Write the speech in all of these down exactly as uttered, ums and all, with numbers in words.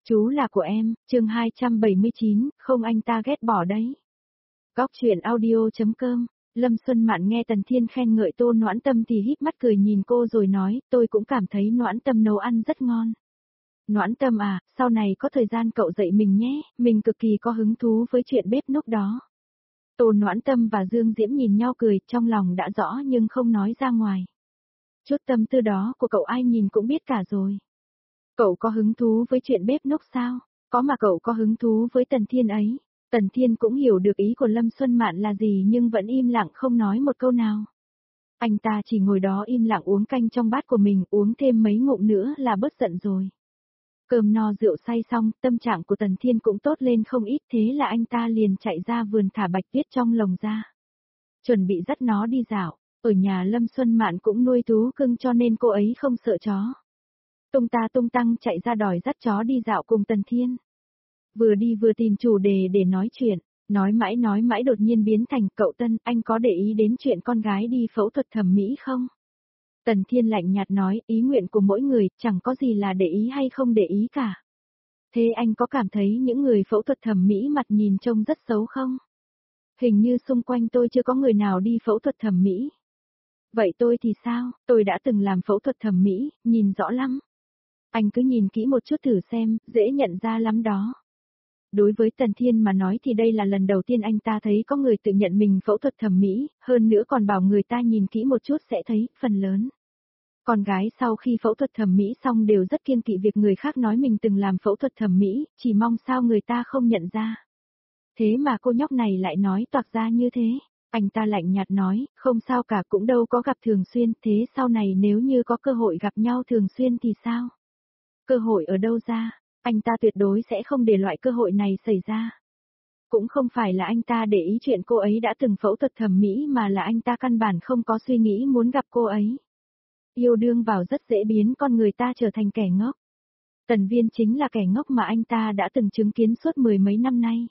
Chú là của em, chương hai trăm bảy mươi chín, không anh ta ghét bỏ đấy. Góc truyện audio chấm com, Lâm Xuân Mạn nghe Tần Thiên khen ngợi Tô Noãn Tâm thì híp mắt cười nhìn cô rồi nói, tôi cũng cảm thấy Noãn Tâm nấu ăn rất ngon. Noãn Tâm à, sau này có thời gian cậu dạy mình nhé, mình cực kỳ có hứng thú với chuyện bếp núc đó. Tô Noãn Tâm và Dương Diễm nhìn nhau cười, trong lòng đã rõ nhưng không nói ra ngoài. Chút tâm tư đó của cậu ai nhìn cũng biết cả rồi. Cậu có hứng thú với chuyện bếp núc sao? Có mà cậu có hứng thú với Tần Thiên ấy. Tần Thiên cũng hiểu được ý của Lâm Xuân Mạn là gì nhưng vẫn im lặng không nói một câu nào. Anh ta chỉ ngồi đó im lặng uống canh trong bát của mình, uống thêm mấy ngụm nữa là bớt giận rồi. Cơm no rượu say xong, tâm trạng của Tần Thiên cũng tốt lên không ít, thế là anh ta liền chạy ra vườn thả bạch tuyết trong lồng ra. Chuẩn bị dắt nó đi dạo, ở nhà Lâm Xuân Mạn cũng nuôi thú cưng cho nên cô ấy không sợ chó. Tung ta tung tăng chạy ra đòi dắt chó đi dạo cùng Tần Thiên. Vừa đi vừa tìm chủ đề để nói chuyện, nói mãi nói mãi đột nhiên biến thành cậu Tân, anh có để ý đến chuyện con gái đi phẫu thuật thẩm mỹ không? Tần Thiên lạnh nhạt nói, ý nguyện của mỗi người, chẳng có gì là để ý hay không để ý cả. Thế anh có cảm thấy những người phẫu thuật thẩm mỹ mặt nhìn trông rất xấu không? Hình như xung quanh tôi chưa có người nào đi phẫu thuật thẩm mỹ. Vậy tôi thì sao, tôi đã từng làm phẫu thuật thẩm mỹ, nhìn rõ lắm. Anh cứ nhìn kỹ một chút thử xem, dễ nhận ra lắm đó. Đối với Tần Thiên mà nói thì đây là lần đầu tiên anh ta thấy có người tự nhận mình phẫu thuật thẩm mỹ, hơn nữa còn bảo người ta nhìn kỹ một chút sẽ thấy, phần lớn. Con gái sau khi phẫu thuật thẩm mỹ xong đều rất kiêng kỵ việc người khác nói mình từng làm phẫu thuật thẩm mỹ, chỉ mong sao người ta không nhận ra. Thế mà cô nhóc này lại nói toạc ra như thế. Anh ta lạnh nhạt nói, không sao cả cũng đâu có gặp thường xuyên, thế sau này nếu như có cơ hội gặp nhau thường xuyên thì sao? Cơ hội ở đâu ra? Anh ta tuyệt đối sẽ không để loại cơ hội này xảy ra. Cũng không phải là anh ta để ý chuyện cô ấy đã từng phẫu thuật thẩm mỹ mà là anh ta căn bản không có suy nghĩ muốn gặp cô ấy. Yêu đương vào rất dễ biến con người ta trở thành kẻ ngốc. Tần Viên chính là kẻ ngốc mà anh ta đã từng chứng kiến suốt mười mấy năm nay.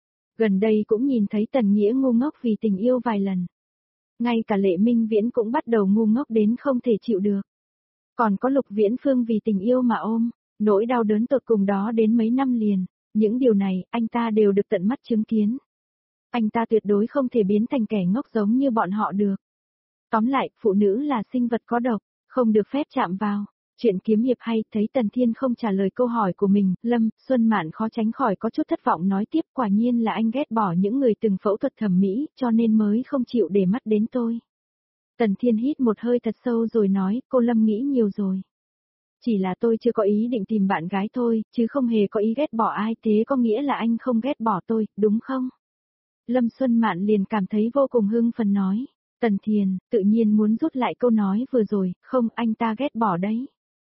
Gần đây cũng nhìn thấy Tần Nghĩa ngu ngốc vì tình yêu vài lần. Ngay cả Lệ Minh Viễn cũng bắt đầu ngu ngốc đến không thể chịu được. Còn có Lục Viễn Phương vì tình yêu mà ôm, nỗi đau đớn tột cùng đó đến mấy năm liền. Những điều này, anh ta đều được tận mắt chứng kiến. Anh ta tuyệt đối không thể biến thành kẻ ngốc giống như bọn họ được. Tóm lại, phụ nữ là sinh vật có độc, không được phép chạm vào. Chuyện kiếm hiệp hay, thấy Tần Thiên không trả lời câu hỏi của mình, Lâm Xuân Mạn khó tránh khỏi có chút thất vọng nói tiếp, quả nhiên là anh ghét bỏ những người từng phẫu thuật thẩm mỹ, cho nên mới không chịu để mắt đến tôi. Tần Thiên hít một hơi thật sâu rồi nói, cô Lâm nghĩ nhiều rồi. Chỉ là tôi chưa có ý định tìm bạn gái thôi, chứ không hề có ý ghét bỏ ai, thế có nghĩa là anh không ghét bỏ tôi, đúng không? Lâm Xuân Mạn liền cảm thấy vô cùng hưng phấn nói. Tần Thiên, tự nhiên muốn rút lại câu nói vừa rồi, không, anh ta ghét bỏ đấy.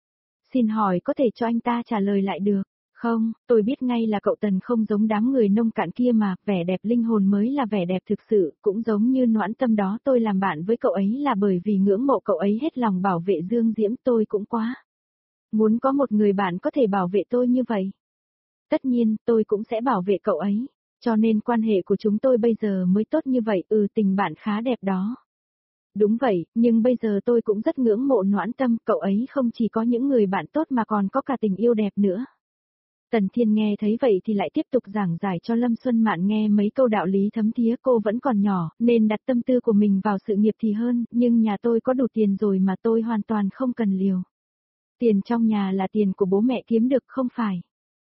Xin hỏi có thể cho anh ta trả lời lại được, không, tôi biết ngay là cậu Tần không giống đám người nông cạn kia mà, vẻ đẹp linh hồn mới là vẻ đẹp thực sự, cũng giống như Noãn Tâm đó tôi làm bạn với cậu ấy là bởi vì ngưỡng mộ cậu ấy hết lòng bảo vệ Dương Diễm tôi cũng quá. Muốn có một người bạn có thể bảo vệ tôi như vậy. Tất nhiên, tôi cũng sẽ bảo vệ cậu ấy, cho nên quan hệ của chúng tôi bây giờ mới tốt như vậy, ừ tình bạn khá đẹp đó. Đúng vậy, nhưng bây giờ tôi cũng rất ngưỡng mộ Noãn Tâm, cậu ấy không chỉ có những người bạn tốt mà còn có cả tình yêu đẹp nữa. Tần Thiên nghe thấy vậy thì lại tiếp tục giảng giải cho Lâm Xuân Mạn nghe mấy câu đạo lý thấm thía, cô vẫn còn nhỏ, nên đặt tâm tư của mình vào sự nghiệp thì hơn, nhưng nhà tôi có đủ tiền rồi mà tôi hoàn toàn không cần liều. Tiền trong nhà là tiền của bố mẹ kiếm được không phải.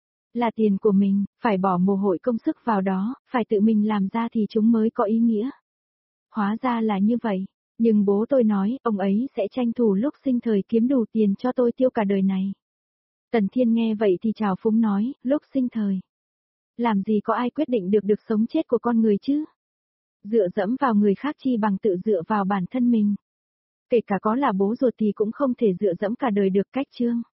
Là tiền của mình, phải bỏ mồ hôi công sức vào đó, phải tự mình làm ra thì chúng mới có ý nghĩa. Hóa ra là như vậy. Nhưng bố tôi nói, ông ấy sẽ tranh thủ lúc sinh thời kiếm đủ tiền cho tôi tiêu cả đời này. Tần Thiên nghe vậy thì trào phúng nói, lúc sinh thời. Làm gì có ai quyết định được được sống chết của con người chứ? Dựa dẫm vào người khác chi bằng tự dựa vào bản thân mình. Kể cả có là bố ruột thì cũng không thể dựa dẫm cả đời được cách chương.